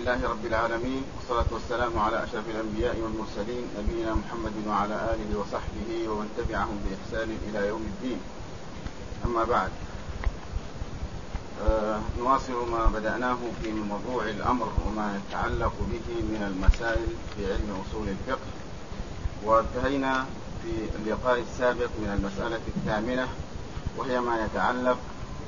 لله رب العالمين، والصلاة والسلام على أشرف الأنبياء والمرسلين، نبينا محمد وعلى آله وصحبه ومن تبعهم بإحسان إلى يوم الدين. أما بعد، نواصل ما بدأناه في موضوع الأمر وما يتعلق به من المسائل في علم أصول الفقه، وانتهينا في اللقاء السابق من المسألة الثامنة، وهي ما يتعلق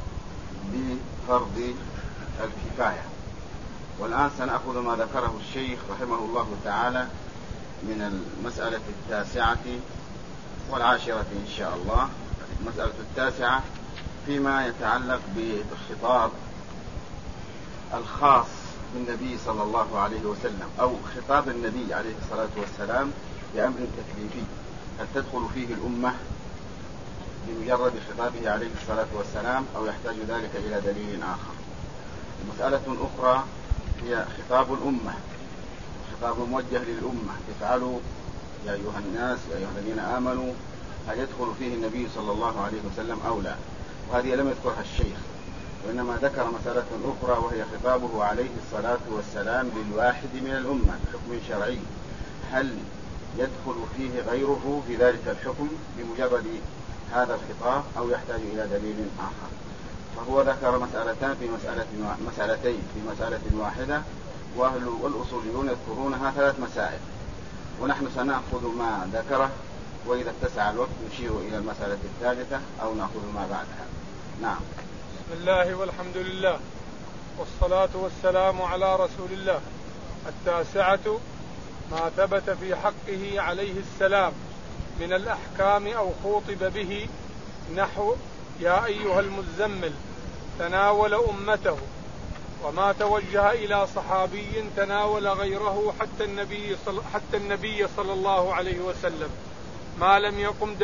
بفرض الكفاية. والآن سنأخذ ما ذكره الشيخ رحمه الله تعالى من المسألة التاسعة والعاشرة إن شاء الله. المسألة التاسعة فيما يتعلق بالخطاب الخاص بالنبي صلى الله عليه وسلم، أو خطاب النبي عليه الصلاة والسلام بأمر تكليفي، هل تدخل فيه الأمة بمجرد خطابه عليه الصلاة والسلام أو يحتاج ذلك إلى دليل آخر؟ مسألة أخرى هي خطاب الأمة، خطاب موجه للأمة، افعلوا يا أيها الناس يا أيها الذين آمنوا، هل يدخل فيه النبي صلى الله عليه وسلم أو لا؟ وهذه لم يذكرها الشيخ، وإنما ذكر مسألة أخرى وهي خطابه عليه الصلاة والسلام للواحد من الأمة بحكم شرعي، هل يدخل فيه غيره في ذلك الحكم بمجرد هذا الخطاب أو يحتاج إلى دليل آخر؟ فهو ذكر مسألتين في مسألة واحدة، والأصوليون يذكرونها 3 مسائل، ونحن سنأخذ ما ذكره، وإذا اتسع الوقت نشير إلى المسألة الثالثة أو نأخذ ما بعدها. نعم. بسم الله والحمد لله والصلاة والسلام على رسول الله. التاسعة ما ثبت في حقه عليه السلام من الأحكام أو خوطب به، نحو يا أيها المزمل تناول أمته، وما توجه إلى صحابي تناول غيره حتى النبي صلى الله عليه وسلم، ما لم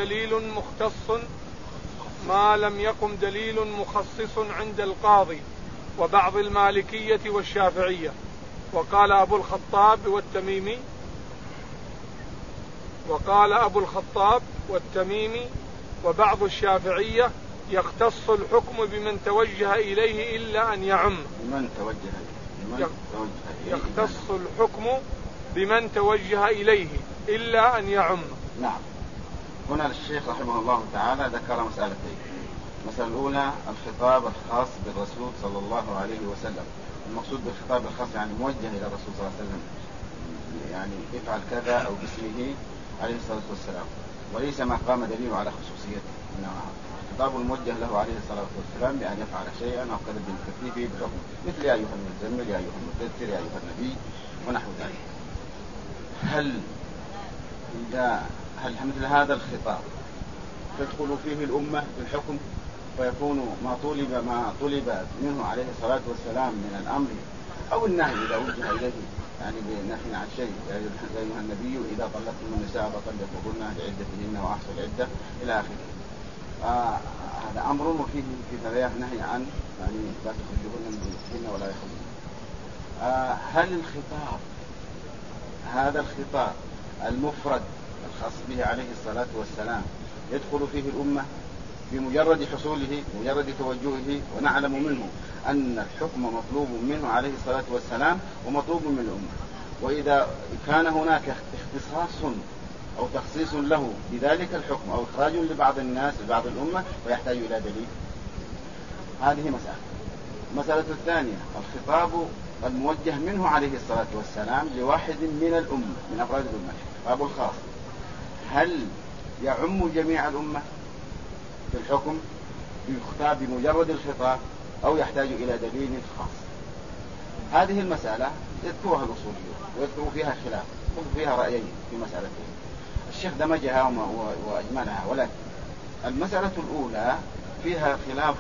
يقم دليل مخصص عند القاضي وبعض المالكية والشافعية. وقال أبو الخطاب والتميمي وبعض الشافعية يختص الحكم بمن توجه إليه إلا أن يعم. يختص الحكم بمن توجه إليه إلا أن يعم. نعم. هنا الشيخ رحمه الله تعالى ذكر مسألتين. المسألة الأولى الخطاب الخاص بالرسول صلى الله عليه وسلم. المقصود بالخطاب الخاص يعني موجه إلى الرسول صلى الله عليه وسلم، يعني افعل كذا أو باسمه عليه الصلاة والسلام، وليس ما قام دليل على خصوصيته، إنما خطاب الموجه له عليه الصلاة والسلام بأن يفعل شيئا أو كذا بالتكليف بحكم، مثل يا أيها المزمل يا أيها المدثر يا أيها النبي ونحو ذلك. هل مثل هذا الخطاب تدخل فيه الأمة بالحكم ويكون ما طلب منه عليه الصلاة والسلام من الأمر أو النهي إذا وجه إليه، يعني بنهي عن شيء، يا أيها النبي إذا طلقتم النساء فطلقوهن لعدتهن وأحصوا العدة إلى آخره. هذا أمر، وفيه في نهي عن يعني لا تخرجوهن من بيوتهن ولا يخرجن. هل هذا الخطاب المفرد الخاص به عليه الصلاة والسلام يدخل فيه الأمة بمجرد حصوله بمجرد توجهه، ونعلم منه أن الحكم مطلوب منه عليه الصلاة والسلام ومطلوب من الأمة، وإذا كان هناك اختصاص أو تخصيص له بذلك الحكم أو إخراج لبعض الناس لبعض الأمة ويحتاج إلى دليل، هذه مسألة الثانية الخطاب الموجه منه عليه الصلاة والسلام لواحد من الأمة من أفراد الأمة، الخطاب الخاص، هل يعم جميع الأمة في الحكم يخطاب بمجرد الخطاب أو يحتاج إلى دليل خاص؟ هذه المسألة يذكرها الأصوليون ويذكر فيها خلاف وفيها رأيين في مسألتين، الشيخ دمجها وأجملها، ولكن المسألة الأولى فيها خلاف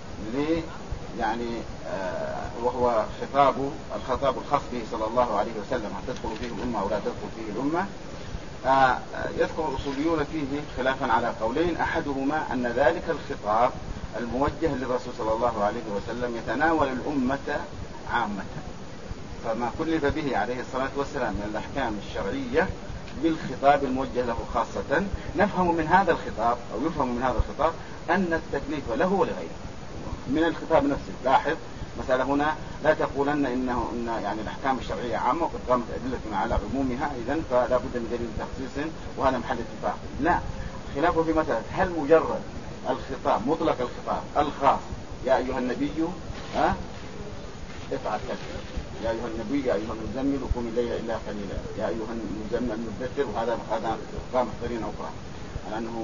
وهو الخطاب الخاص به صلى الله عليه وسلم، هل تدخل فيه الأمة أو لا تدخل فيه الأمة؟ يذكر الأصوليون فيه خلافا على قولين، أحدهما أن ذلك الخطاب الموجه للرسول صلى الله عليه وسلم يتناول الأمة عامة، فما كلف به عليه الصلاة والسلام من الأحكام الشرعية بالخطاب الموجه له خاصة، نفهم من هذا الخطاب أو يفهم من هذا الخطاب أن التكليف له ولغيره من الخطاب نفسه. لاحظ مسألة هنا لا تقولن إن يعني الأحكام الشرعية عامة وقد قامت أدلة على عمومها، إذن فلا بد من دليل تخصيص وهذا محل اتفاق. لا، خلافه في مسألة هل مجرد الخطاب مطلق الخطاب الخاص يا أيها النبي افعل كذا، يا أيها النبي يا أيها المزمل قم الليل إلا قليلا، يا أيها المزمل المدثر، وهذا قامت قرينة أخرى على أنه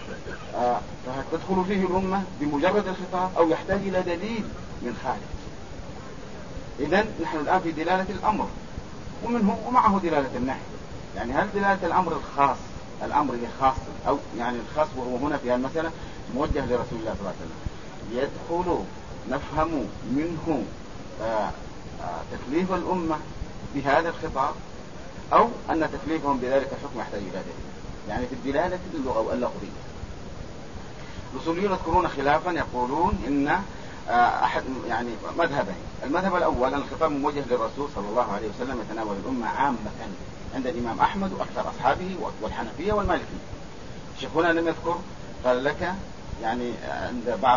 تدخل فيه الأمة بمجرد الخطاب أو يحتاج إلى دليل من خارج. إذن نحن الآن في دلالة الأمر ومنه ومعه دلالة النهي. يعني هل دلالة الأمر الخاص الأمر الخاص أو يعني الخاص وهو هنا في المسألة موجه لرسول الله صلى الله عليه وسلم يدخل نفهم منه تكليف الأمة بهذا الخطاب، أو أن تكليفهم بذلك الحكم يحتاج إلى دليل، يعني في الدلالة اللغوية. الأصوليون يذكرون خلافا يقولون إن أحد يعني مذهبين. المذهب الأول أن الخطاب موجه للرسول صلى الله عليه وسلم يتناول الأمة عامة عند الإمام أحمد وأكثر أصحابه والحنفية والمالكية. شيخنا لم يذكر، قال لك يعني عند بعض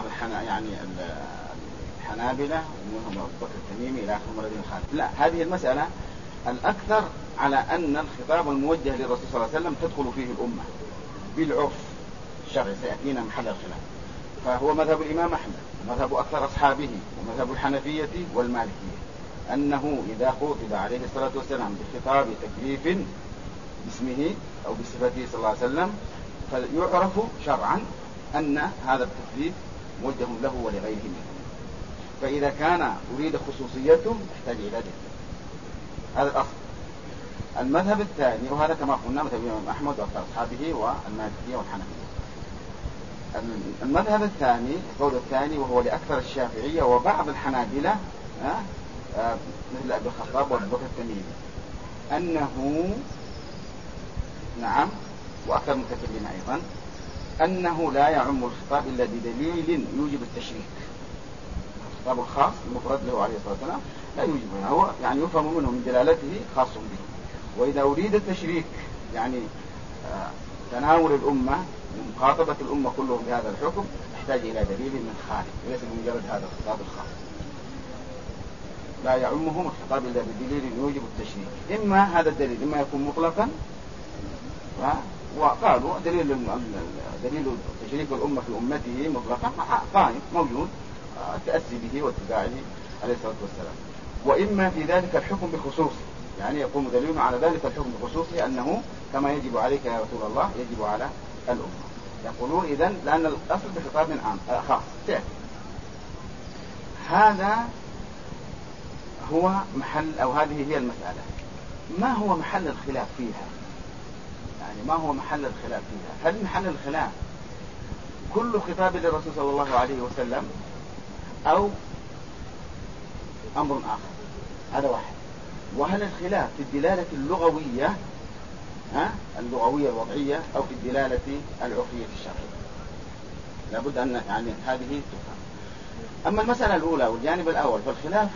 الحنابلة ومنهم أبو بكر التميمي إلى آخر الذين خالف. لا، هذه المسألة الأكثر على أن الخطاب الموجه للرسول صلى الله عليه وسلم تدخل فيه الأمة بالعرف الشرعي، سيأتينا محل الخلاف. فهو مذهب الإمام أحمد ومذهب أكثر أصحابه ومذهب الحنفية والمالكية أنه إذا خطب عليه الصلاة والسلام بخطاب تكليف باسمه أو بصفته صلى الله عليه وسلم فيعرف شرعا أن هذا التكليف موجه له ولغيره منه. فإذا كان أريد خصوصيته يحتاج إلى دليل. هذا الأصل. المذهب الثاني، وهذا كما قلنا مذهب الإمام أحمد وأكثر أصحابه والمالكية والحنفية. المذهب الثاني القول الثاني وهو لأكثر الشافعية وبعض الحنابلة مثل أبي الخطاب وأبي بكر التميمي أنه نعم وأكثر المتكلمين أيضا أنه لا يعم الخطاب إلا بدليل يوجب التشريك. الخطاب الخاص المفرد له عليه الصلاة والسلام لا يوجبه، هو يعني يفهم منه من دلالته خاص به. وإذا أريد التشريك يعني تناول الأمة مخاطبة الأمة كلهم بهذا الحكم يحتاج إلى دليل من خارج وليس بمجرد هذا الخطاب الخاص. لا يعمهم الخطاب إلا بدليل يوجب التشريك. إما هذا الدليل إما يكون مطلقا، وقالوا دليل تشريك الأمة في أمته مطلقا قائم موجود التأسي به واتباعه عليه الصلاة والسلام، وإما في ذلك الحكم بخصوصه، يعني يقوم دليل على ذلك الحكم بخصوصه أنه كما يجب عليك يا رسول الله يجب على الأمة. يقولون إذن لأن الأصل بخطاب عام خاص تأتي. هذا هو محل أو هذه هي المسألة. ما هو محل الخلاف فيها؟ يعني ما هو محل الخلاف فيها؟ هل محل الخلاف كل خطاب للرسول صلى الله عليه وسلم أو أمر آخر؟ هذا واحد. وهل الخلاف في الدلالة اللغوية اللغوية الوضعية أو في الدلالة العرفية الشرعية؟ لابد أن يعني هذه تفهم. أما المسألة الأولى والجانب الأول فالخلاف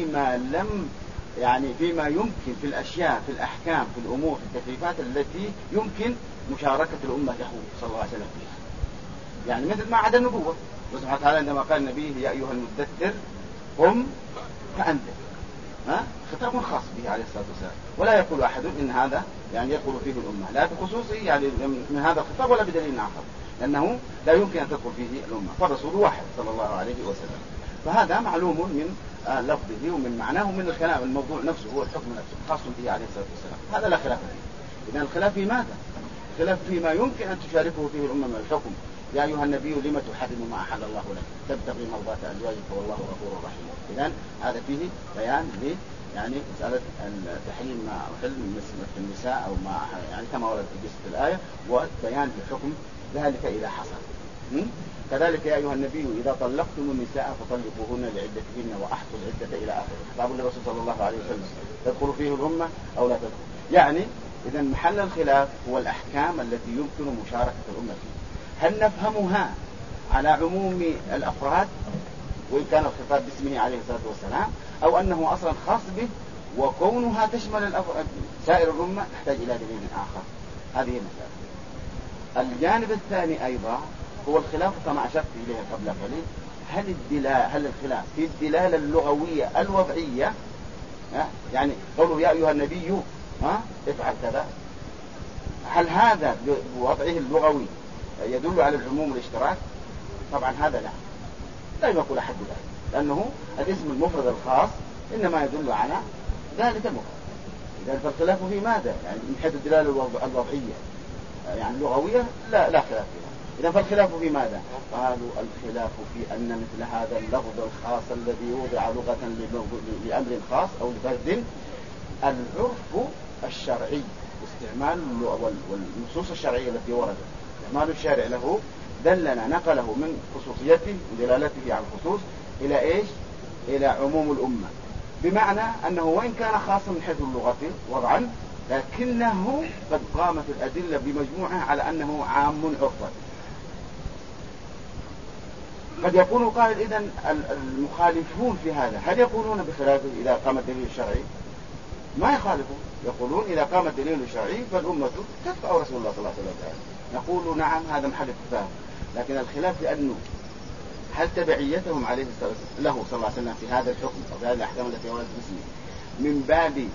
فيما يمكن في الأشياء في الأحكام في الأمور في التكليفات التي يمكن مشاركة الأمة له صلى الله عليه وسلم فيها. يعني مثل ما عدا النبوة، سبحانه وتعالى عندما قال النبي يا أيها المدثر قم فأنذر، خطاب خاص به عليه الصلاة والسلام، ولا يقول أحد إن هذا يعني يدخل فيه الأمة لا بخصوصه يعني من هذا الخطاب ولا بدليل آخر، لأنه لا يمكن أن تدخل فيه الأمة، فالرسول واحد صلى الله عليه وسلم. فهذا معلوم من لفظه ومن معناه ومن الكلام الموضوع نفسه هو الحكم نفسه خاص به عليه الصلاة والسلام. هذا لا خلاف فيه. إذن الخلاف في ماذا؟ الخلاف فيما يمكن أن تشاركه فيه الأمة من الحكم. يا أيها النبي لم تحرم ما أحل الله لك تبتغي مرضات أزواجك والله غفور رحيم. إذن هذا فيه بيان يعني مسألة تحريم ما أحل من النساء أو ما يعني كما ورد في قصة الآية، وبيان الحكم ذلك إذا حصل. كذلك يا أيها النبي إذا طلقتم النساء فطلقوهن لعدتهن وأحصوا العدة إلى آخره. خطاب الرسول صلى الله عليه وسلم تدخل فيه الأمة أو لا تدخل. يعني إذا محل الخلاف هو الأحكام التي يمكن مشاركة الأمة فيها. هل نفهمها على عموم الأفراد وإن كان الخطاب باسمه عليه الصلاة والسلام، أو أنه أصلا خاص به وكونها تشمل سائر الأمة تحتاج إلى دليل آخر؟ هذه المسألة. الجانب الثاني أيضا هو الخلاف كما أشرت إليه قبل قليل هل الخلاف في الدلالة اللغوية الوضعية، يعني قوله يا أيها النبي افعل كذا، هل هذا بوضعه اللغوي يدل على العموم والاشتراك؟ طبعا هذا لا يقول أحد ذلك، لأنه الاسم المفرد الخاص إنما يدل على ذلك المفرد. إذا فالخلاف في ماذا؟ يعني من حيث الدلالة الوضعية يعني اللغوية لا خلاف فيها. إذا فالخلاف في ماذا؟ قالوا الخلاف في أن مثل هذا اللفظ الخاص الذي وضع لغة لأمر خاص أو لفرد، العرف الشرعي استعمال والنصوص الشرعية التي وردت استعمال الشارع له دلنا نقله من خصوصيته ودلالته على الخصوص إلى إيش؟ إلى عموم الأمة، بمعنى أنه وإن كان خاصا من حيث اللغة وضعا، لكنه قد قامت الأدلة بمجموعة على أنه عام عرفا. قد يكون قائل إذن المخالفون في هذا هل يقولون بخلافه إذا قام الدليل الشرعي؟ ما يخالفون، يقولون إذا قام الدليل الشرعي فالأمة تتبع رسول الله صلى الله عليه وسلم. نقول نعم هذا محل اتفاق، لكن الخلاف لأنه هل تبعيتهم عليه الصلاة والسلام له صلى الله عليه وسلم في هذا الحكم أو في هذه الأحكام التي وردت باسمه من باب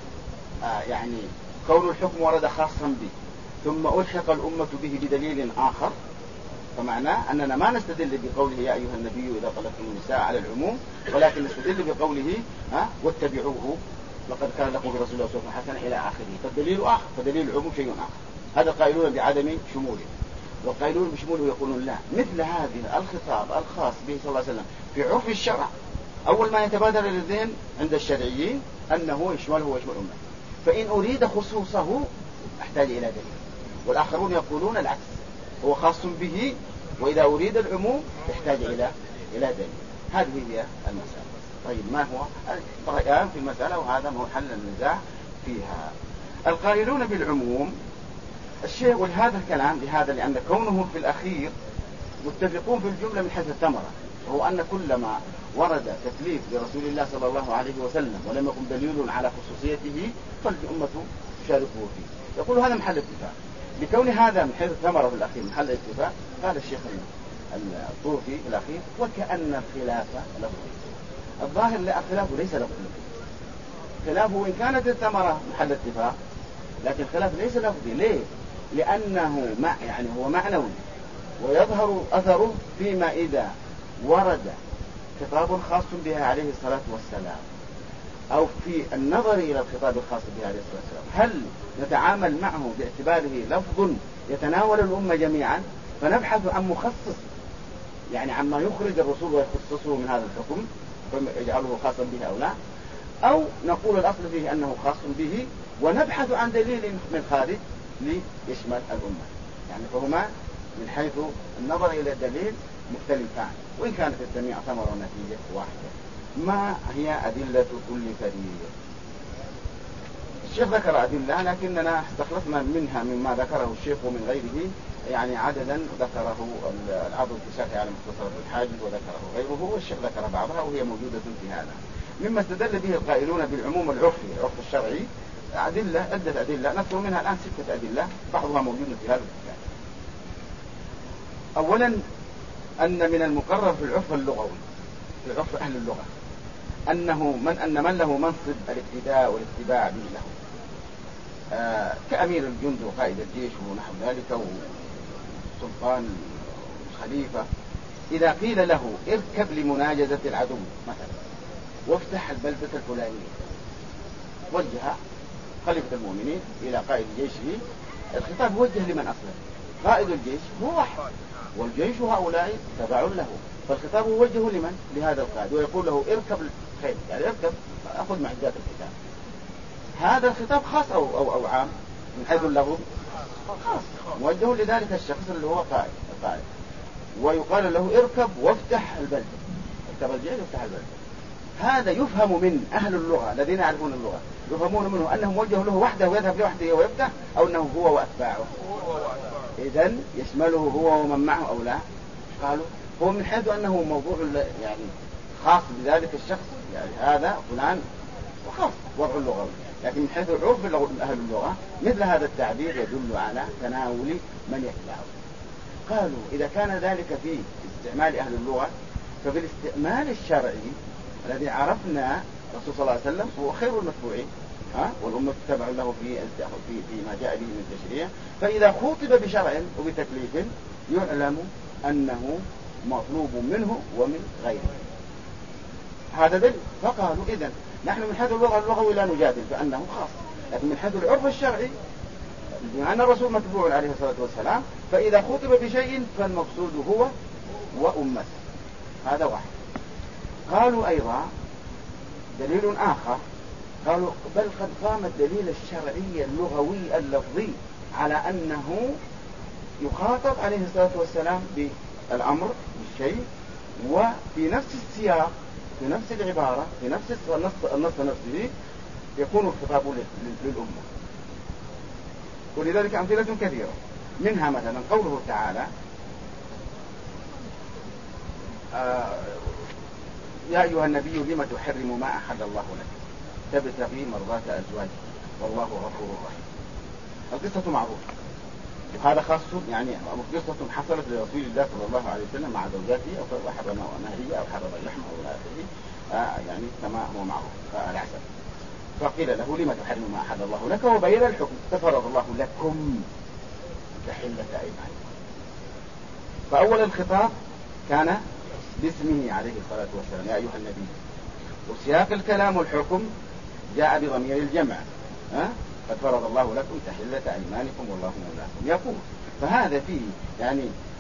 يعني كون الحكم ورد خاصا به ثم ألحق الأمة به بدليل آخر، فمعناه أننا ما نستدل بقوله يا أيها النبي إذا طلقتم النساء على العموم، ولكن نستدل بقوله واتبعوه لقد كان لكم في رسول الله أسوة حسنة إلى آخره، فالدليل آخر، فدليل العموم شيء آخر. هذا قائلون بعدم شموله، وقائلون بشموله يقولون لا، مثل هذه الخطاب الخاص به صلى الله عليه وسلم في عرف الشرع أول ما يتبادر إلى الذهن عند الشرعيين أنه يشمله ويشمل الأمة، فإن أريد خصوصه أحتاج إلى دليل، والآخرون يقولون العكس، هو خاص به وإذا أريد العموم يحتاج إلى دليل. هذه هي المسألة. طيب ما هو الرأيان في المسألة؟ وهذا محل النزاع فيها. القائلون بالعموم الشيء ولهذا الكلام لهذا لأن كونهم في الأخير متفقون في الجملة من حيث الثمرة، وهو أن كلما ورد تكليف لرسول الله صلى الله عليه وسلم ولم يكن دليل على خصوصيته فالأمة تشاركه فيه. يقول هذا محل اتفاق. لكون هذا من حيث الثمرة في الأخير محل اتفاق، قال الشيخ الطوفي في الأخير وكأن الخلاف لفظي. الظاهر لا، الخلاف ليس لفظي، خلافه إن كانت الثمرة محل اتفاق، لكن الخلاف ليس لفظي. ليه؟ لأنه يعني هو معنوي، ويظهر أثره فيما إذا ورد خطاب خاص بها عليه الصلاة والسلام أو في النظر إلى الخطاب الخاص بها عليه الصلاة والسلام، هل نتعامل معه باعتباره لفظ يتناول الأمة جميعا فنبحث عن مخصص، يعني عما يخرج الرسول ويخصصه من هذا الحكم فيجعله خاصا به أو لا، أو نقول الأصل فيه أنه خاص به ونبحث عن دليل من خارج ليشمل الأمة. يعني فهما من حيث النظر إلى الدليل مختلفان، وإن كانت الجميع ثمرة ونتيجة واحدة. ما هي أدلة كل فريق؟ الشيخ ذكر أدلة لكننا استخلصنا منها مما ذكره الشيخ ومن غيره، يعني عددا ذكره العضو الكشافي على مختصر الحاجز وذكره غيره، والشيخ ذكر بعضها وهي موجودة في هذا. مما استدل به القائلون بالعموم العرفي العرف الشرعي عدة أدلة نذكر منها الآن 6 أدلة بعضها موجود في هذا الكتاب. أولا أن من المقرر في العرف اللغوي في عرف أهل اللغة أن من له منصب الاقتداء والاتباع به له كأمير الجند وقائد الجيش ونحو ذلك وسلطان الخليفة، إذا قيل له اركب لمناجزة العدو مثلا وافتح البلدة الفلانية، وجه خليفة المؤمنين إلى قائد جيشه، الخطاب موجه لمن أصلا؟ قائد الجيش هو واحد والجيش هؤلاء تبع له، فالخطاب موجه لمن؟ لهذا القائد، ويقول له اركب الخيل، يعني اركب أخذ معدات القتال. هذا الخطاب خاص أو عام من حيث اللفظ؟ خاص، موجه لذلك الشخص اللي هو قائد، ويقال له اركب وافتح البلدة، اركب الجيش وافتح البلدة. هذا يفهم من أهل اللغة الذين يعرفون اللغة، يفهمون منه أنه موجه له وحده ويذهب لوحده ويفتح، أو أنه هو وأتباعه. إذن يشمله هو ومن معه أو لا؟ قالوا هو من حيث أنه موضوع يعني خاص بذلك الشخص، يعني هذا فلان وخاص وضع اللغوي، لكن من حيث عرف أهل اللغة مثل هذا التعبير يدل على تناول من يتبعه. قالوا إذا كان ذلك في استعمال أهل اللغة ففي الاستعمال الشرعي الذي عرفنا الرسول صلى الله عليه وسلم هو خير المتبوعين، والأمة تتبع له فيما جاء به من التشريع، فإذا خاطب بشرع وبتكليف يعلم أنه مطلوب منه ومن غيره. هذا دليل. فقالوا إذن نحن من حيث اللغة اللغوي لا نجادل فأنه خاص، لكن من حيث العرف الشرعي بما أن الرسول متبوع عليه الصلاة والسلام، فإذا خطب بشيء فالمقصود هو وأمته. هذا واحد. قالوا أيضا دليل آخر، قالوا بل قد قام الدليل الشرعي اللغوي اللفظي على أنه يخاطب عليه الصلاة والسلام بالأمر بالشيء، وفي نفس السياق في نفس العبارة في نفس النص نفسه يكون الخطاب للأمة. ولذلك أمثلة كثيرة، منها مثلا قوله تعالى يا أيها النبي لم تحرم ما أحل الله لك تبتغي مرضات أزواجك والله غفور رحيم. القصة معروفة، وهذا خاص يعني قصة حصلت لرسول الله صلى الله عليه وسلم مع زوجاته أو حرم مهرية أو حرم اللحم أو آخره، يعني كما هو معروف العسل. فقيل له لم تحرم ما أحل الله لك وبين الحكم ففرض الله لكم تحلة أيمانكم. فأول الخطاب كان باسمه عليه الصلاة والسلام يا أيها النبي، وسياق الكلام والحكم جاء بضمير الجمع قد فرض الله لكم تحلة أيمانكم والله مولاكم. يقول فهذا فيه يعني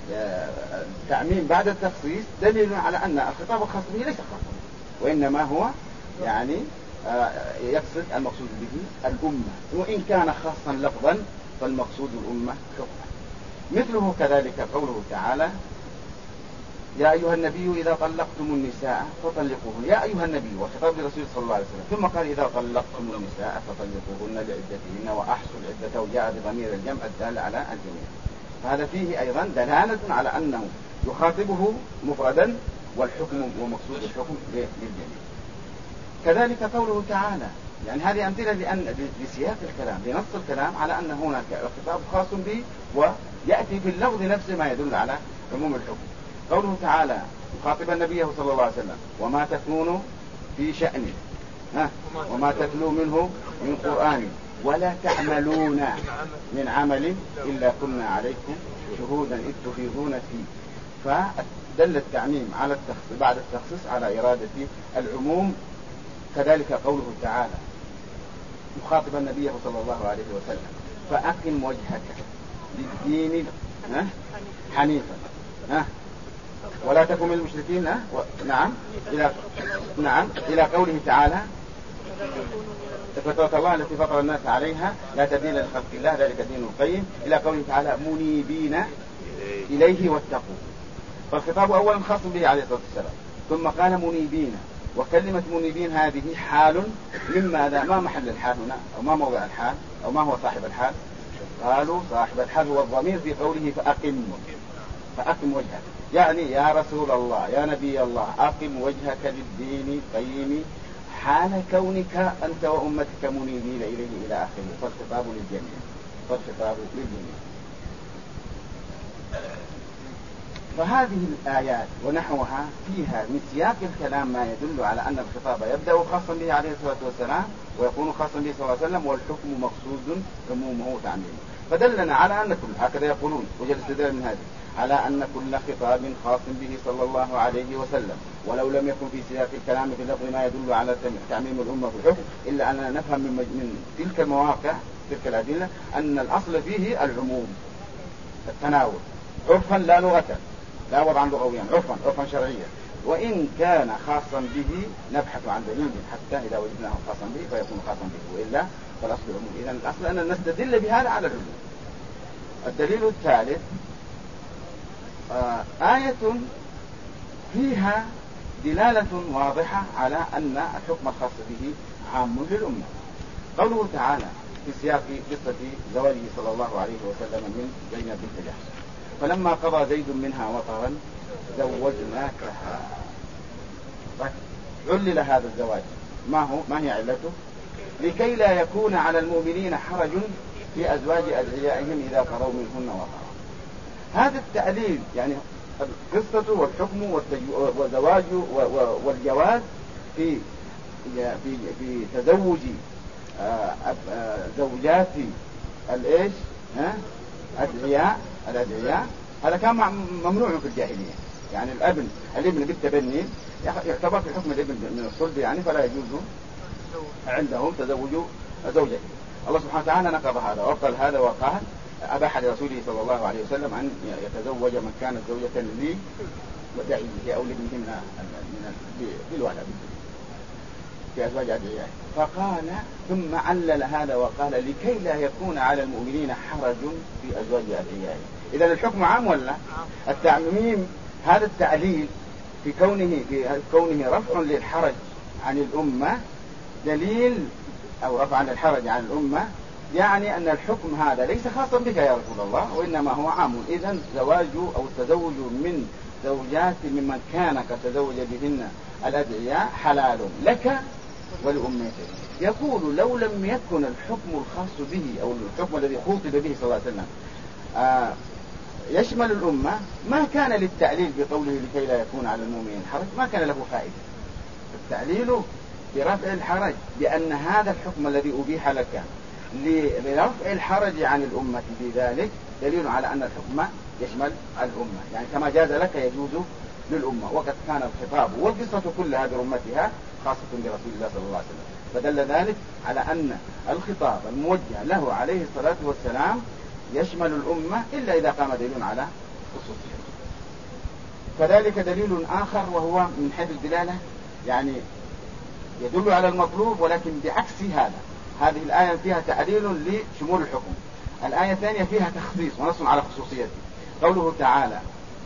التعميم بعد التخصيص دليل على أن الخطاب الخاص به ليس خاصا، وإنما هو يعني يقصد المقصود به الأمة، وإن كان خاصا لفظا فالمقصود الأمة حكما. مثله كذلك قوله تعالى يا أيها النبي إذا طلقتم النساء فطلقوهن. يا أيها النبي وخطاب لرسول صلى الله عليه وسلم، ثم قال إذا طلقتم النساء فطلقوهن لعدتهن وأحصوا العدة، وجاء بضمير الجمع الدال على الجميع. فهذا فيه أيضا دلالة على أنه يخاطبه مفردا والحكم ومقصود الحكم للجميع. كذلك قوله تعالى، يعني هذه أمثلة لسياق الكلام لنص الكلام على أن هناك خطاب خاص به ويأتي في اللفظ نفسه ما يدل على عموم الحكم. قوله تعالى مخاطبا النبي صلى الله عليه وسلم وما تكون في شأنه وما تتلو منه من قرآن ولا تعملون من عمل إلا كنا عليكم شهودا إذ تفيضون فيه. فدل التعميم على التخصيص بعد التخصيص على إرادة العموم. كذلك قوله تعالى مخاطبا النبي صلى الله عليه وسلم فأقم وجهك للدين حنيفا ولا تكن من المشركين. نعم إلى قوله تعالى فطرة الله التي فطر الناس عليها لا تبديل لخلق الله ذلك الدين القيم، إلى قوله تعالى منيبين إليه واتقوا. فالخطاب أولا خاص به عليه الصلاة والسلام، ثم قال منيبين، وكلمة منيبين هذه حال مما ما محل الحال هنا أو ما موضع الحال أو ما هو صاحب الحال. قالوا صاحب الحال هو الضمير في قوله فأقم وجهك، يعني يا رسول الله يا نبي الله أقم وجهك للدين القيم حال كونك أنت وأمتك منيبين إليه إلى آخره. فالخطاب للجميع. فهذه الآيات ونحوها فيها من سياق الكلام ما يدل على أن الخطاب يبدأ خاصا به عليه الصلاة والسلام ويكون خاصا به صلى الله عليه وسلم، والحكم مقصود عمومه وتعميمه. فدلنا على أن كل هكذا يقولون وجل الاستدلال من هذه على أن كل خطاب خاص به صلى الله عليه وسلم ولو لم يكن في سياق الكلام في اللفظ ما يدل على تعميم الأمة في الحكم، إلا أننا نفهم من تلك المواقع تلك الأدلة أن الأصل فيه العموم التناول عرفا لا لغة لا وضعا لغويا، عرفا شرعيا، وإن كان خاصا به نبحث عن دليل حتى إذا وجدناه خاصا به فيكون خاصا به، وإلا فالأصل العموم. إذن الأصل أن نستدل بهذا على العموم. الدليل الثالث آية فيها دلالة واضحة على أن الحكم الخاص به عام للأمة. قوله تعالى في سياق قصة زواجه صلى الله عليه وسلم من زينب بنت جحش فلما قضى زيد منها وطرا زوجناكها. علل هذا الزواج ما هي علته؟ لكي لا يكون على المؤمنين حرج في أزواج أدعيائهم إذا قضوا منهن وطرا. هذا التعليل يعني القصة والحكم والزواج والجواز في تزوج زوجات الإيش الأدعياء. هذا كان ممنوع في الجاهلية. يعني الابن بالتبني يعتبر في حكم الابن من الصلب يعني، فلا يجوز عندهم تزوج زوجته. الله سبحانه وتعالى نقض هذا وأبطل هذا وقال أباح لرسوله صلى الله عليه وسلم أن يتزوج من كانت زوجة لي ودعيه أو لابنه بالولد في أزواج أدعيائه. فقال ثم علل هذا وقال لكي لا يكون على المؤمنين حرج في أزواج أدعيائه. إذا الحكم عام ولا التعميم؟ هذا التعليل في كونه رفع للحرج عن الأمة دليل، أو رفع للحرج عن الأمة يعني أن الحكم هذا ليس خاصا بك يا رسول الله، وإنما هو عام. إذن زواج أو التزوج من زوجات ممن كان قد تزوج بهن الأدعياء حلال لك ولأمتك. يقول لو لم يكن الحكم الخاص به أو الحكم الذي خوطب به صلى الله عليه وسلم يشمل الأمة ما كان للتعليل بقوله لكي لا يكون على المؤمنين حرج، ما كان له فائدة. التعليل برفع الحرج بأن هذا الحكم الذي أبيح لك لرفع الحرج عن الأمة بذلك دليل على أن الحكم يشمل الأمة، يعني كما جاز لك يجوز للأمة. وقد كان الخطاب والقصة كلها برمتها خاصة برسول الله صلى الله عليه وسلم، فدل ذلك على أن الخطاب الموجه له عليه الصلاة والسلام يشمل الأمة إلا إذا قام دليل على خصوصه. كذلك دليل آخر وهو من حيث الدلالة يعني يدل على المطلوب ولكن بعكس هذا. هذه الآية فيها تعليل لشمول الحكم، الآية الثانية فيها تخصيص ونص على خصوصيته. قوله تعالى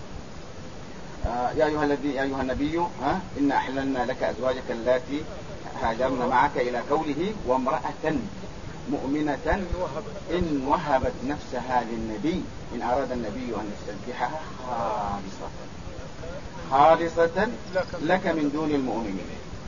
يا أيها النبي إن أحللنا لك أزواجك اللاتي هاجرن معك إلى قوله وامرأة مؤمنة إن وهبت نفسها للنبي إن أراد النبي أن يستنكحها خالصة لك من دون المؤمنين.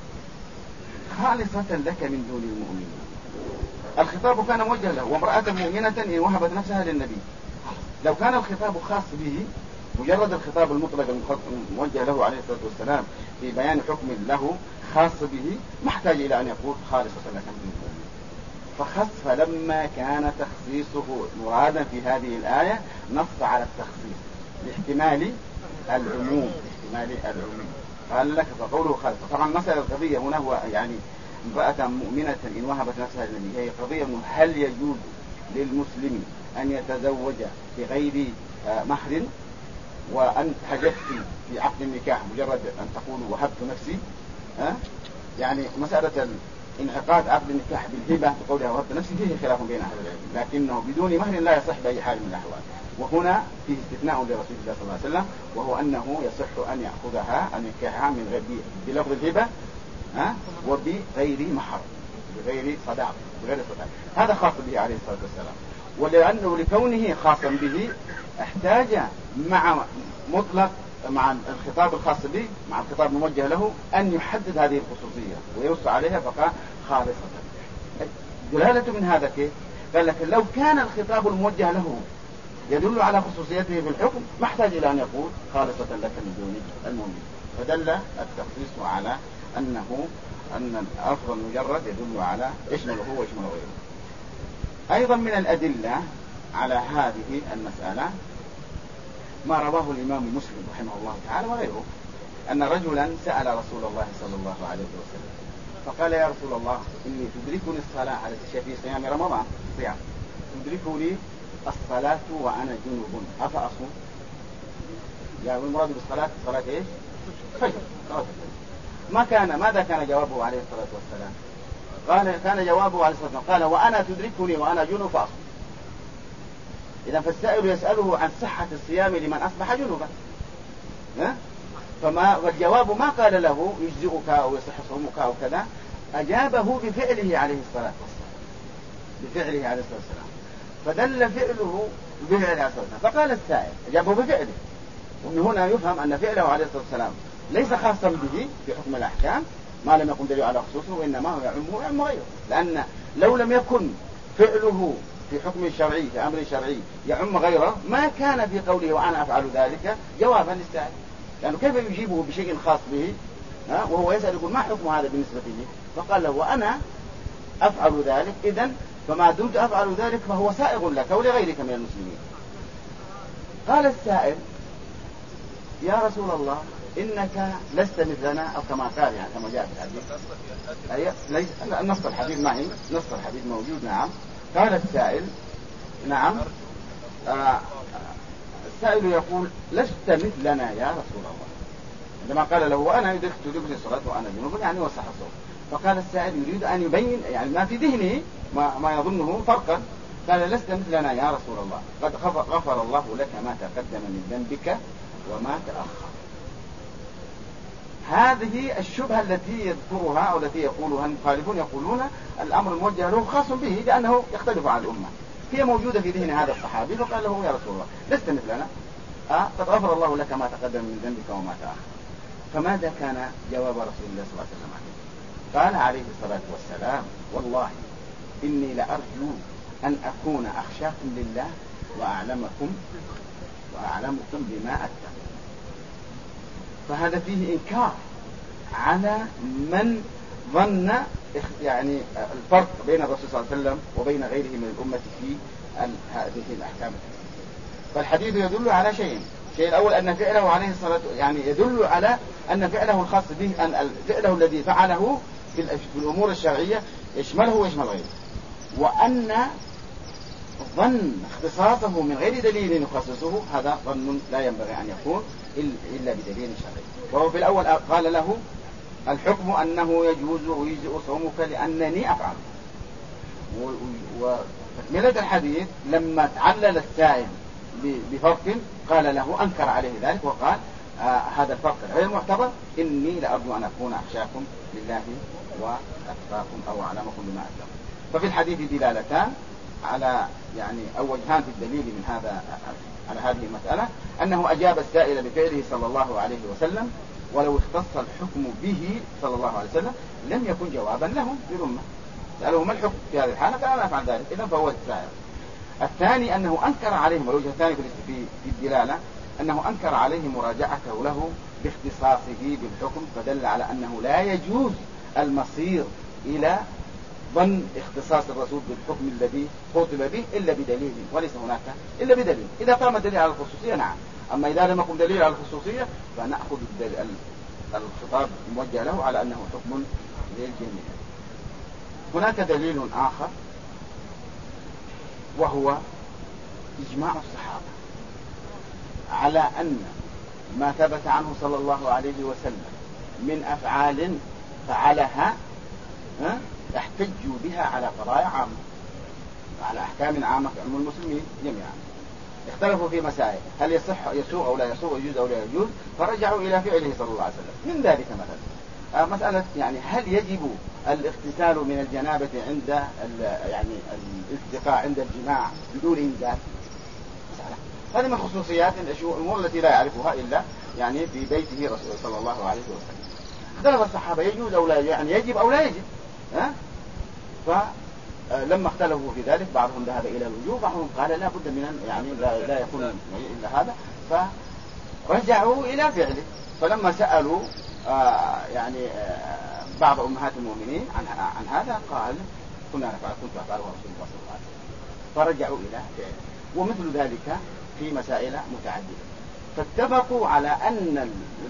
خالصة لك من دون المؤمنين. الخطاب كان موجه له وامرأة مؤمنة إن وهبت نفسها للنبي. لو كان الخطاب خاص به مجرد الخطاب المطلق الموجه له عليه الصلاة والسلام في بيان حكم له خاص به ما احتاج إلى أن يقول خالصة لك من المؤمنين. فلما كان تخصيصه مرادا في هذه الآية نص على التخصيص لاحتمال العموم. قال لك فقوله خالصة. طبعا مسألة القضية هنا هو يعني امرأة مؤمنة إن وهبت نفسها للنبي، هي قضية إنه هل يجوز للمسلم أن يتزوج بغير مهر وأن حجبت في عقد النكاح مجرد أن تقول وهبت نفسي يعني مسألة انعقاد عقد النكاح بالهبة بقولها وهبت نفسي فيه خلاف بين أهل العلم، لكنه بدون مهر لا يصح بأي حال من الأحوال. وهنا فيه استثناء لرسول الله صلى الله عليه وسلم وهو أنه يصح أن يأخذها أن ينكحها من غير بلفظ الهبة وبغير مهر بغير صداق. هذا خاص به عليه الصلاة والسلام. ولأنه لكونه خاصا به احتاج مع الخطاب الخاص به مع الخطاب الموجه له أن يحدد هذه الخصوصية ويوصى عليها فقال خالصة. دلالة من هذا كيف؟ قال لك لو كان الخطاب الموجه له يدل على خصوصيته في الحكم ما احتاج إلى أن يقول خالصة لك من دون المؤمن. فدل التخصيص على أن الألفظ المجرد يدل على يشمله ويشمل غيره. أيضا من الأدلة على هذه المسألة ما رواه الإمام مسلم رحمه الله تعالى وغيره أن رجلا سأل رسول الله صلى الله عليه وسلم فقال يا رسول الله إني تدركني الصلاة على في صيام رمضان تدركني الصلاة وأنا جنوب أفأصوم؟ يعني المراد بالصلاة صلاة إيش؟ فجر. ماذا كان جوابه عليه الصلاة والسلام؟ كان جوابه عليه الصلاة والسلام قال وأنا تدركني وأنا جنوب فأصوم. إذا فالسائل يسأله عن صحة الصيام لمن أصبح جنوبا والجواب ما قال له يجزئك أو يصح صومك أو كذا، أجابه بفعله عليه الصلاة والسلام. فدل فعله بفعله عليه الصلاة والسلام. فقال السائل أجابه بفعله، ومن هنا يفهم أن فعله عليه الصلاة والسلام ليس خاصا به في حكم الأحكام ما لم يكن دليل على خصوصه، وإنما هو يعم غيره. لأن لو لم يكن فعله في حكم شرعي في أمر شرعي يعم غيره ما كان في قوله وأنا أفعل ذلك جوابا للسائل، لأنه كيف يجيبه بشيء خاص به وهو يسأل يقول ما حكم هذا بالنسبة لي؟ فقال له وأنا أفعل ذلك، إذن فما دمت أفعل ذلك فهو سائغ لك ولغيرك من المسلمين. قال السائل يا رسول الله إنك لست مثلنا، أو كما قال يعني كما جاء في الحديث. نص الحديث معي، نص الحديث موجود. نعم. قال السائل نعم. السائل يقول لست مثلنا يا رسول الله، عندما قال له وأنا تدركني الصلاة وأنا جنوب يعني وصح الصوت. فقال السائل يريد أن يبين يعني ما في ذهنه ما يظنه فرقا. قال لست مثلنا يا رسول الله، قد غفر الله لك ما تقدم من ذنبك وما تأخر. هذه الشبهة التي يذكرها أو التي يقولها المخالفون، يقولون الأمر الموجه له خاص به لأنه يختلف عن الأمة، هي موجودة في ذهن هذا الصحابي. فقال له يا رسول الله لست مثلنا، قد غفر الله لك ما تقدم من ذنبك وما تأخر. فماذا كان جواب رسول الله صلى الله عليه وسلم عليه؟ قال عليه الصلاة والسلام والله إني لأرجو أن أكون أخشاكم لله وأعلمكم بما أتقى. فهذا فيه إنكار على من ظن يعني الفرق بين الرسول صلى الله عليه وسلم وبين غيره من الأمة في هذه الأحكام. فالحديث يدل على شيء الأول أن فعله عليه الصلاة يعني يدل على أن فعله الخاص به، أن فعله الذي فعله في الأمور الشرعية يشمله ويشمل غيره، وأن ظن اختصاصه من غير دليل يخصصه هذا ظن لا ينبغي أن يكون إلا بدليل شرعي. وهو في الأول قال له الحكم أنه يجوز ويجزئ صومك لأنني أفعل. وتكملة الحديث لما تعلل السائل بفرق قال له أنكر عليه ذلك وقال هذا الفرق غير معتبر، إني لأرجو أن أكون أخشاكم لله وأتقاكم أو أعلمكم بما أتقاكم. ففي الحديث دلالتان على يعني أو وجهان في الدليل من هذا على هذه المسألة، أنه أجاب السائل بفعله صلى الله عليه وسلم، ولو اختص الحكم به صلى الله عليه وسلم لم يكن جوابا لهم للأمة. سألوا ما الحكم في هذه الحالة؟ قال أنا أفعل ذلك، إذن فهو السائل. الثاني أنه أنكر عليهم، والوجه الثاني في الدلالة أنه أنكر عليهم مراجعته له باختصاصه بالحكم، فدل على أنه لا يجوز المصير إلى ظن اختصاص الرسول بالحكم الذي خطب به إلا بدليل، وليس هناك إلا بدليل. إذا قام دليل على الخصوصية نعم، أما إذا لم يقم دليل على الخصوصية فنأخذ الخطاب موجه له على أنه حكم للجميع. هناك دليل آخر وهو إجماع الصحابة على أن ما ثبت عنه صلى الله عليه وسلم من أفعال فعلها يحتجوا بها على قضايا عامة، على أحكام عامة عموم المسلمين جميعا. اختلفوا في مسائل هل يسوء أو لا يسوء، يجوز أو لا يجوز، فرجعوا إلى فعله صلى الله عليه وسلم. من ذلك مثلا مسألة يعني هل يجب الاغتسال من الجنابة عند يعني الالتقاء عند الجماع بدون إنزال؟ هذه من خصوصيات الأمور التي لا يعرفها إلا يعني في بيته رسول صلى الله عليه وسلم. اختلف الصحابة يجوز أو لا، يعني يجب أو لا يجب. فلما اختلفوا في ذلك بعضهم ذهب إلى الوجوب، بعضهم قال لا بد من يعني لا يكون إلا هذا، فرجعوا إلى فعله. فلما سألوا يعني بعض أمهات المؤمنين عن هذا قال كنا نفعل، كنت أفعله رسول الله صلى الله عليه وسلم، فرجعوا إلى فعله. ومثل ذلك في مسائل متعددة. فاتفقوا على أن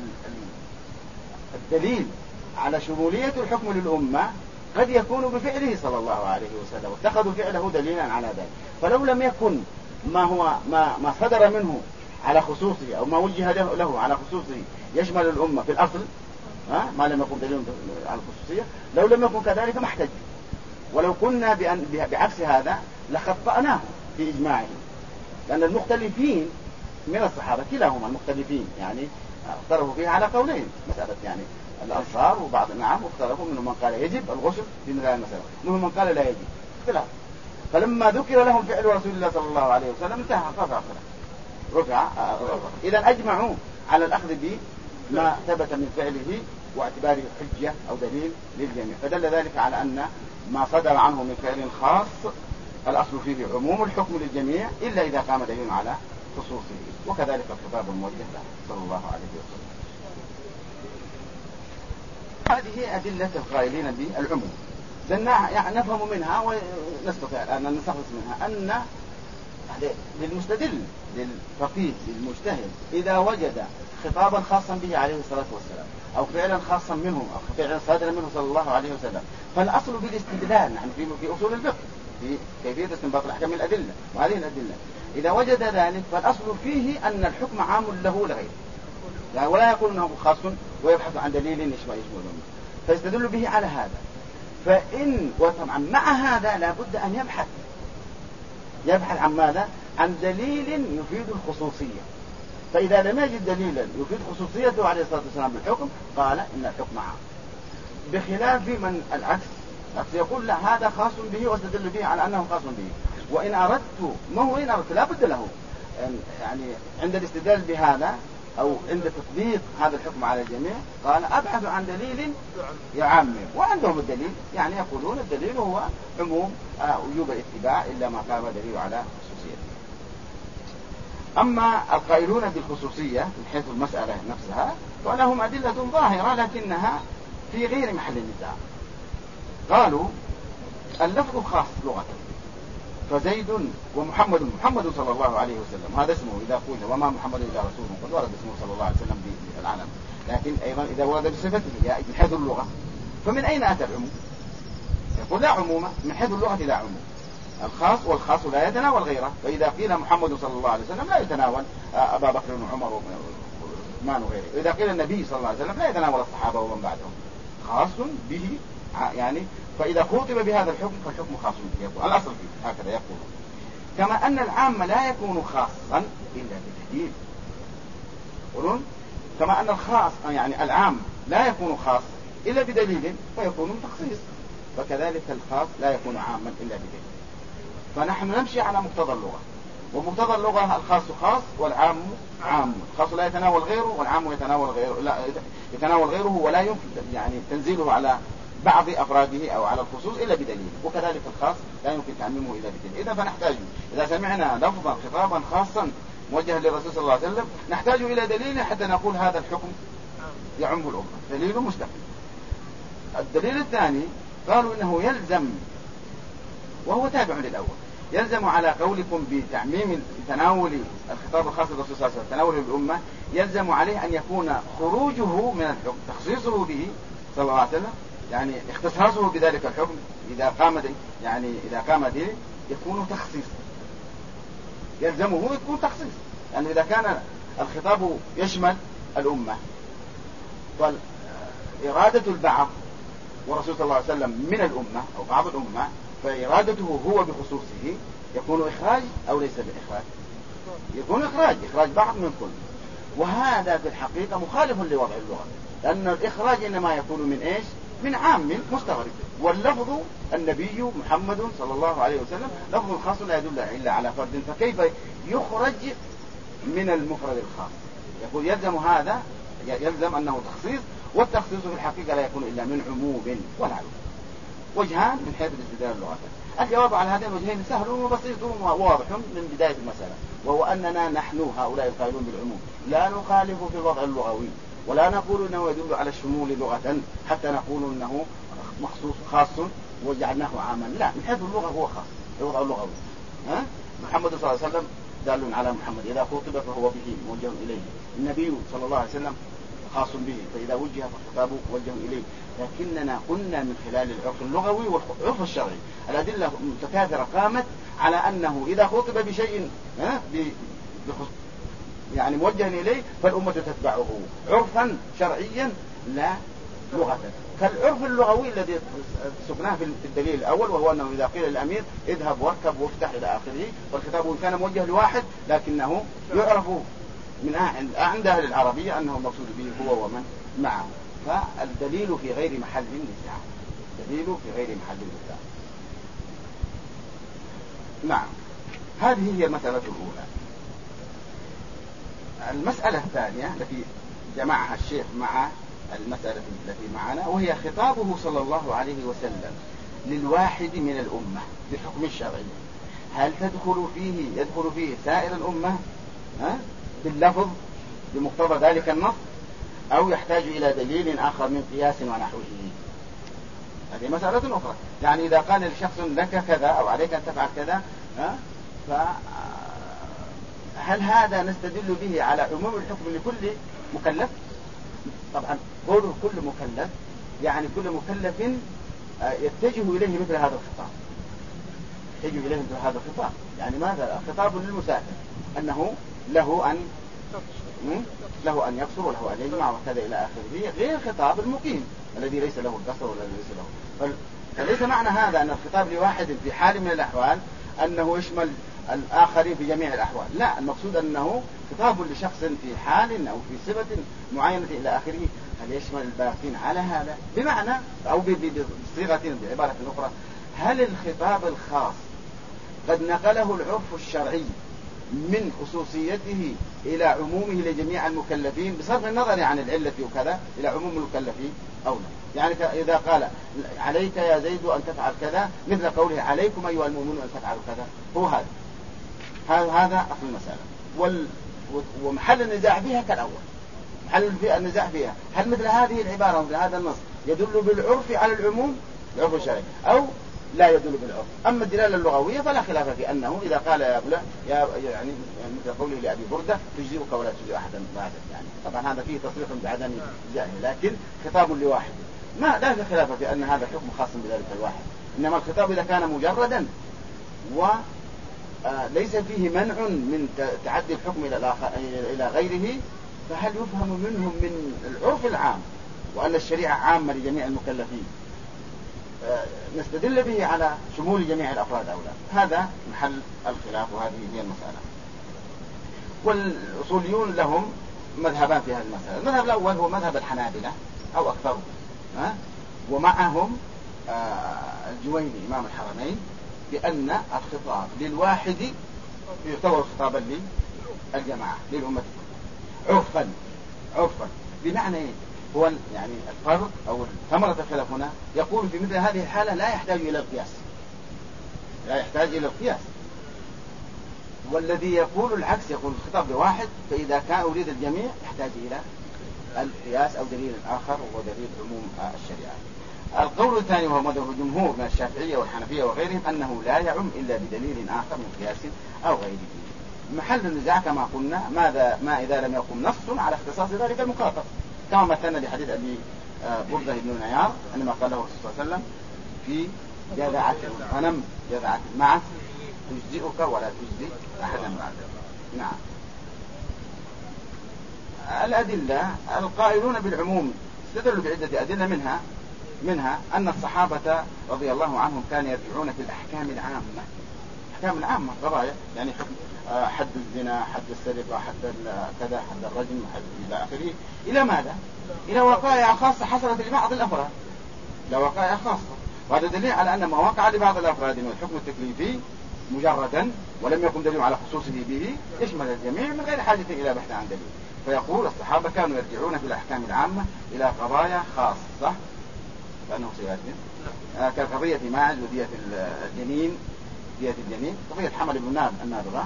الدليل على شمولية الحكم للأمة قد يكون بفعله صلى الله عليه وسلم، واتخذوا فعله دليلا على ذلك. فلو لم يكن ما صدر منه على خصوصه أو ما وجه له على خصوصه يشمل الأمة في الأصل، ما لم يكن دليل على الخصوصية، لو لم يكن كذلك ما احتج. ولو كنا بعكس هذا لخطأناه في إجماعه، لأن المختلفين من الصحابة كلاهما المختلفين يعني اختلفوا فيها على قولين، مسألة يعني الأنصار وبعض نعم واختلفوا، منهم من قال يجب الغسل في هذه المسألة، منهم من قال لا يجب، اختلاف. فلما ذكر لهم فعل رسول الله صلى الله عليه وسلم انتهى رفع. إذا أجمعوا على الأخذ بما ثبت من فعله واعتباره حجة أو دليل للجميع. فدل ذلك على أن ما صدر عنه من فعل خاص الأصل فيه عموم الحكم للجميع إلا إذا قام دليل على خصوصه، وكذلك الخطاب الموجه له صلى الله عليه وسلم. هذه أدلة القائلين بالعموم، يعني نفهم منها ونستطيع الآن أن نستخلص منها أن للمستدل للفقيه للمجتهد إذا وجد خطابا خاصا به عليه الصلاة والسلام أو فعلا خاصا منه أو فعلا صادرا منه صلى الله عليه وسلم، فالأصل بالاستدلال، نحن في أصول الفقه في كيفية استنباط الأحكام من الأدلة، وهذه الأدلة إذا وجد ذلك فالأصل فيه أن الحكم عام له لغيره، يعني ولا يقول أنه خاص ويبحث عن دليل يشمله، فيستدل به على هذا. وطبعا مع هذا لابد أن يبحث عن ماذا؟ عن دليل يفيد الخصوصية. فإذا لم يجد دليلا يفيد خصوصيته عليه الصلاة والسلام بالحكم قال إن الحكم عام، بخلاف من العكس يقول لا هذا خاص به واستدل به على أنه خاص به، وإن أردت لا بد له يعني عند الاستدلال بهذا أو عند تطبيق هذا الحكم على الجميع قال أبحث عن دليل يعمم، وعندهم الدليل، يعني يقولون الدليل هو عموم وجوب الاتباع إلا ما قام دليل على خصوصيته. أما القائلون بالخصوصية من حيث المسألة نفسها فلهم أدلة ظاهرة لكنها في غير محل النزاع. قالوا اللفظ خاص لغة، فزيد ومحمد صلى الله عليه وسلم هذا اسمه إذا قلت وما محمد إلا رسول قد ورد اسمه صلى الله عليه وسلم بالعلم، لكن أيضا إذا ورد بصفته من حيث اللغة فمن أين أتى العموم؟ يقول لا عموم من حيث اللغة، لا عموم، الخاص والخاص لا يتناول غيره، فإذا قيل محمد صلى الله عليه وسلم لا يتناول أبا بكر وعمر وعثمان وغيره، وإذا قيل النبي صلى الله عليه وسلم لا يتناول الصحابة ومن بعدهم، خاص به يعني. فإذا خاطب بهذا الحكم فالحكم خاص به، الأصل فيه هكذا يقول. كما أن العام لا يكون خاصا إلا بدليل، يقولون كما أن الخاص يعني العام لا يكون خاص إلا بدليل فيكون تخصيص، فكذلك الخاص لا يكون عاما إلا بدليل. فنحن نمشي على مقتضى اللغة، ومقتضى اللغة الخاص خاص والعام عام، الخاص لا يتناول غيره والعام يتناول غيره ولا يمكن يعني تنزيله على بعض أفراده أو على الخصوص إلا بدليل، وكذلك الخاص لا يمكن تعميمه إلا بدليل. إذا فنحتاج إذا سمعنا لفظا خطابا خاصا موجها للرسول صلى الله عليه وسلم نحتاج إلى دليل حتى نقول هذا الحكم يعم الأمة، دليل مستقل. الدليل الثاني قالوا إنه يلزم، وهو تابع للأول، يلزم على قولكم بتعميم تناول الخطاب الخاص بالرسول صلى الله عليه وسلم تناوله بالأمة، يلزم عليه أن يكون خروجه من الحكم تخصيصه به صلى الله عليه وسلم، يعني اختصاصه بذلك الحكم إذا قام دين يكون تخصيص، يلزمه يكون تخصيص، لأنه يعني إذا كان الخطاب يشمل الأمة وإرادة البعض والرسول صلى الله عليه وسلم من الأمة أو بعض الأمة فإرادته هو بخصوصه يكون إخراج أو ليس بإخراج؟ يكون إخراج بعض من كل، وهذا في الحقيقة مخالف لوضع اللغة، لأن الإخراج إنما يكون من إيش؟ من عام مستغرب، واللفظ النبي محمد صلى الله عليه وسلم لفظ خاص لا يدل إلا على فرد، فكيف يخرج من المفرد الخاص؟ يقول يلزم أنه تخصيص، والتخصيص في الحقيقة لا يكون إلا من عموم ولا عموم. وجهان من حيث الاستدلال اللغوي. الجواب على هذين الوجهين سهل وبسيط وواضح من بداية المسألة، وهو أننا نحن هؤلاء القائلون بالعموم لا نخالف في الوضع اللغوي، ولا نقول أنه يدل على الشمول لغة حتى نقول أنه مخصوص خاص وجعلناه عاما، لا، من حيث اللغة هو خاص الوضع اللغوي. محمد صلى الله عليه وسلم دال على محمد، إذا خطب فهو به موجه إليه، النبي صلى الله عليه وسلم خاص به، فإذا وجه فالخطاب موجه إليه. لكننا قلنا من خلال العرف اللغوي والعرف الشرعي الأدلة متكاثرة قامت على أنه إذا خطب بشيء يعني موجه إليه فالأمة تتبعه عرفا شرعيا لا لغة، كالعرف اللغوي الذي سقناه في الدليل الأول، وهو أنه إذا قيل للأمير اذهب واركب وافتح إلى آخره، والخطاب كان موجه لواحد لكنه يعرف من عند أهل العربية أنه المقصود به هو ومن معه، فالدليل في غير محل النزاع، الدليل في غير محل النزاع. نعم، هذه هي المسألة الأولى. المسألة الثانية التي جمعها الشيخ مع المسألة التي معنا، وهي خطابه صلى الله عليه وسلم للواحد من الأمة بالحكم الشرعي، هل يدخل فيه سائر الأمة باللفظ بمقتضى ذلك النص، أو يحتاج إلى دليل آخر من قياس ونحوه؟ هذه مسألة أخرى. يعني إذا قال لشخص لك كذا أو عليك أن تفعل كذا، فهل هذا نستدل به على عموم الحكم لكل مكلف؟ طبعا قوله كل مكلف يعني كل مكلف يتجه إليه مثل هذا الخطاب، يعني ماذا؟ خطاب للمسافر أنه له أن يقصر وله أن يجمع وكذا إلى آخره، غير خطاب المقيم الذي ليس له القصر ولا ليس له. فليس معنى هذا أن الخطاب لواحد في حال من الأحوال أنه يشمل الآخرين في جميع الأحوال، لا، المقصود أنه خطاب لشخص في حال أو في صفة معينة إلى آخره، هل يشمل الباقين على هذا؟ بمعنى أو بصيغة بعبارة أخرى، هل الخطاب الخاص قد نقله العرف الشرعي من خصوصيته إلى عمومه لجميع المكلفين بصرف النظر عن العلة وكذا إلى عموم المكلفين أو لا؟ يعني إذا قال عليك يا زيد أن تفعل كذا مثل قوله عليكم أيها المؤمنون أن تفعلوا كذا، هو هذا أصل المسألة. ومحل النزاع فيها كالأول، محل النزاع فيها هل مثل هذه العبارة ومثل هذا النص يدل بالعرف على العموم العرف الشرعي أو لا يدل بالعرف. أما الدلالة اللغوية فلا خلاف في أنه إذا قال يا فلان يعني مثل قوله لأبي بردة تجزئك ولا تجزئ أحدا بعدك، يعني طبعا هذا فيه تصريح بعدم جزائه، لكن خطاب لواحد لا في خلاف في أن هذا حكم خاص بذلك الواحد. إنما الخطاب إذا كان مجردا وليس فيه منع من تعدي الحكم إلى غيره، فهل يفهم منهم من العرف العام وأن الشريعة عامة لجميع المكلفين نستدل به على شمول جميع الأفراد أو لا؟ هذا محل الخلاف، وهذه هي المسألة. والأصوليون لهم مذهبان في هذه المسألة. المذهب الأول هو مذهب الحنابلة أو أكثرهم، ومعهم الجويني إمام الحرمين، بأن الخطاب للواحد يعتبر خطابا للجماعة للأمة عرفا. بمعنى إيه؟ هو يعني الفرق أو ثمرة الخلاف هنا يقول في مثل هذه الحالة لا يحتاج إلى القياس، والذي يقول العكس يقول الخطاب لواحد، فإذا كان أريد الجميع يحتاج إلى القياس أو دليل آخر وهو دليل عموم الشريعة. القول الثاني وهو مذهب الجمهور من الشافعية والحنفية وغيرهم أنه لا يعم إلا بدليل آخر من قياس أو غيره. محل النزاع كما قلنا ما إذا لم يقم نص على اختصاص ذلك المخاطب، كما مثلنا بحديث أبي بردة بن نيار عندما قال له الرسول صلى الله عليه وسلم في جذعة الغنم جذعة المعز تجزئك ولا تجزئ أحدا بعدك. نعم. الأدلة القائلون بالعموم استدلوا بعدة أدلة، منها أن الصحابة رضي الله عنهم كانوا يرجعون في الأحكام العامة قضايا، يعني حد الزنا، حد السرقة، حد كذا، حد الرجم، حد إلى آخره، إلى ماذا؟ إلى وقائع خاصة حصلت لبعض الأفراد، إلى وقائع خاصة. وهذا دليل على أن ما وقع لبعض الأفراد من الحكم التكليفي مجردا ولم يكن دليل على خصوصه به يشمل الجميع من غير حاجة إلى بحث عن دليل. فيقول الصحابة كانوا يرجعون في الأحكام العامة إلى قضايا خاصة، لأنه سيأتي كقضية ماعز ودية الجنين، قضية حمل بن النابغة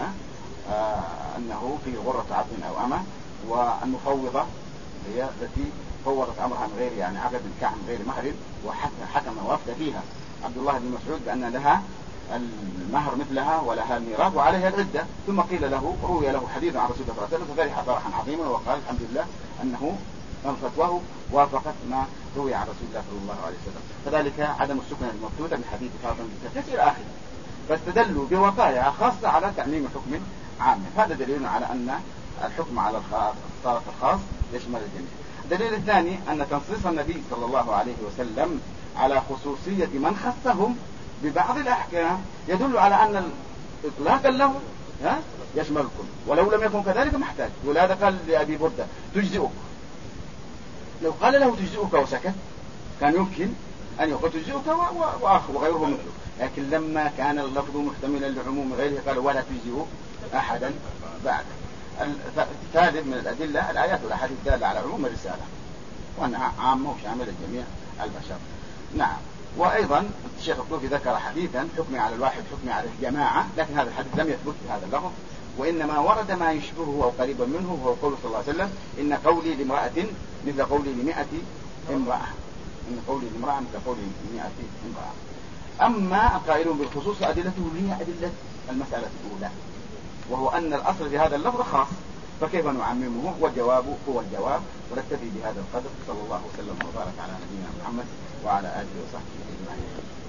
أنه في غرة عبد أو أمة، والمفوضة هي التي فوضت أمرها من غير يعني عقد النكاح من غير مهر، وحكم وافد فيها عبد الله بن مسعود بأن لها المهر مثلها ولها الميراث وعليها العدة. ثم قيل له روي له حديث عن رسول الله صلى الله عليه وسلم ففرح فرحا عظيما وقال الحمد لله أنه فتواه وافقت ما روي عن رسول الله صلى الله عليه وسلم، فذلك عدم السكنة المفتوحة من حديث فاطمة بنت قيس إلى آخره. فاستدلوا بوقائع خاصة على تعميم حكم عام. هذا دليل على أن الحكم على الخاص يشمل الجميع. الدليل الثاني أن تنصيص النبي صلى الله عليه وسلم على خصوصية من خصهم ببعض الأحكام يدل على أن إطلاقا له يشمل الكل، ولو لم يكن كذلك محتاج. ولهذا قال لأبي بردة تجزئك، لو قال له تجزئك وسكت كان يمكن أن يقول تجزئك وغيره مثله، لكن لما كان اللفظ محتملا لعموم غيره قال ولا تجزئ أحدا بعد. الثالث من الأدلة الآيات والأحاديث الدالة على عموم الرسالة وأنها عامة وشاملة جميع البشر. نعم. وأيضا الشيخ الطوفي ذكر حديثا حكمي على الواحد حكمي على الجماعة، لكن هذا الحديث لم يثبت بهذا اللفظ، وإنما ورد ما يشبهه أو قريبا منه، وهو قول صلى الله عليه وسلم إن قولي لامرأة مثل قولي ل100 امرأة، إن قولي لامرأة مثل قولي ل100 امرأة. أما القائلون بالخصوص أدلته هي أدلة المسألة الأولى، وهو أن الأصل في هذا اللفظ خاص، فكيف نعممه؟ والجواب هو الجواب، ونكتفي بهذا القدر. صلى الله وسلم وبارك على نبينا محمد وعلى آله وصحبه أجمعين.